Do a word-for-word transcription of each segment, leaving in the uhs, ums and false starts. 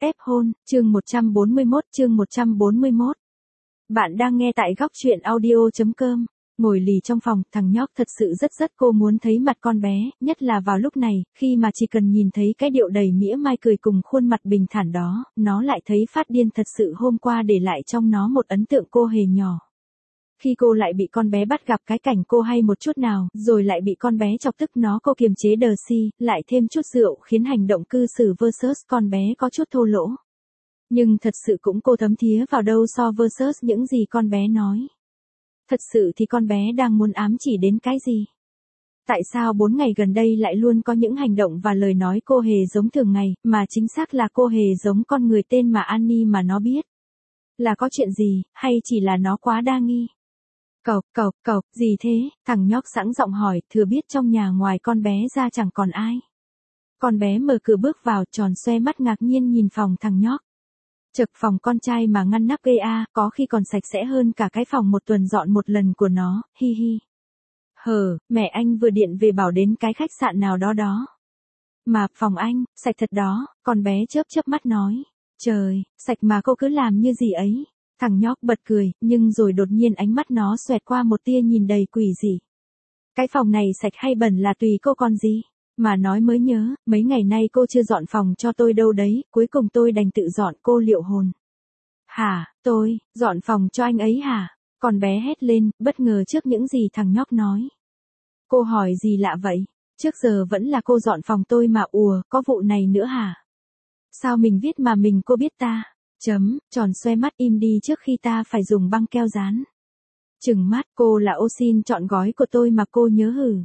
Ép hôn, chương một trăm bốn mươi mốt, chương một trăm bốn mươi mốt. Bạn đang nghe tại góc truyện audio chấm com. Ngồi lì trong phòng, thằng nhóc thật sự rất rất cô muốn thấy mặt con bé, nhất là vào lúc này, khi mà chỉ cần nhìn thấy cái điệu đầy mỉa mai cười cùng khuôn mặt bình thản đó, nó lại thấy phát điên thật sự. Hôm qua để lại trong nó một ấn tượng cô hề nhỏ. Khi cô lại bị con bé bắt gặp cái cảnh cô hay một chút nào, rồi lại bị con bé chọc tức nó cô kiềm chế đờ si, lại thêm chút rượu khiến hành động cư xử versus con bé có chút thô lỗ. Nhưng thật sự cũng cô thấm thía vào đâu so versus những gì con bé nói. Thật sự thì con bé đang muốn ám chỉ đến cái gì? Tại sao bốn ngày gần đây lại luôn có những hành động và lời nói cô hề giống thường ngày, mà chính xác là cô hề giống con người tên mà Annie mà nó biết? Là có chuyện gì, hay chỉ là nó quá đa nghi? Cộc, cộc, cộc, gì thế? Thằng nhóc sẵn giọng hỏi, thừa biết trong nhà ngoài con bé ra chẳng còn ai. Con bé mở cửa bước vào, tròn xoe mắt ngạc nhiên nhìn phòng thằng nhóc. Chật, phòng con trai mà ngăn nắp ghê a, có khi còn sạch sẽ hơn cả cái phòng một tuần dọn một lần của nó, hi hi. Hờ, mẹ anh vừa điện về bảo đến cái khách sạn nào đó đó. Mà, phòng anh, sạch thật đó, con bé chớp chớp mắt nói. Trời, sạch mà cô cứ làm như gì ấy. Thằng nhóc bật cười, nhưng rồi đột nhiên ánh mắt nó xoẹt qua một tia nhìn đầy quỷ dị. Cái phòng này sạch hay bẩn là tùy cô còn gì. Mà nói mới nhớ, mấy ngày nay cô chưa dọn phòng cho tôi đâu đấy, cuối cùng tôi đành tự dọn. Cô liệu hồn. Hả, tôi, dọn phòng cho anh ấy hả? Con bé hét lên, bất ngờ trước những gì thằng nhóc nói. Cô hỏi gì lạ vậy? Trước giờ vẫn là cô dọn phòng tôi mà. Ùa, có vụ này nữa hả? Sao mình viết mà mình cô biết ta? Chấm, tròn xoe mắt im đi trước khi ta phải dùng băng keo dán. Chừng mắt, cô là ô xin chọn gói của tôi mà cô nhớ hử.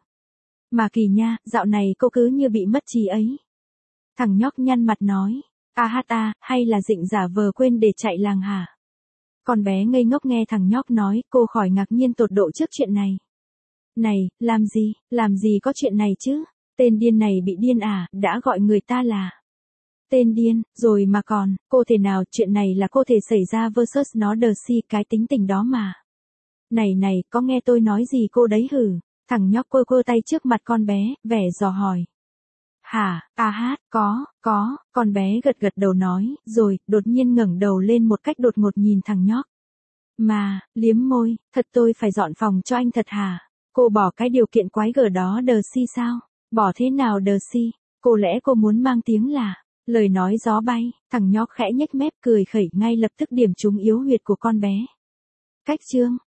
Mà kỳ nha, dạo này cô cứ như bị mất trí ấy. Thằng nhóc nhăn mặt nói, a hát a, hay là dịnh giả vờ quên để chạy làng hả? Con bé ngây ngốc nghe thằng nhóc nói, cô khỏi ngạc nhiên tột độ trước chuyện này. Này, làm gì, làm gì có chuyện này chứ? Tên điên này bị điên à, đã gọi người ta là tên điên, rồi mà còn, cô thể nào, chuyện này là cô thể xảy ra versus nó đờ si cái tính tình đó mà. Này này, có nghe tôi nói gì cô đấy hử? Thằng nhóc quơ quơ tay trước mặt con bé, vẻ dò hỏi. Hả, a hát, có, có, con bé gật gật đầu nói, rồi, đột nhiên ngẩng đầu lên một cách đột ngột nhìn thằng nhóc. Mà, liếm môi, thật tôi phải dọn phòng cho anh thật hả? Cô bỏ cái điều kiện quái gở đó đờ si sao? Bỏ thế nào đờ si? Cô lẽ cô muốn mang tiếng là... Lời nói gió bay, thằng nhóc khẽ nhếch mép cười khẩy ngay lập tức điểm trúng yếu huyệt của con bé. Cách chương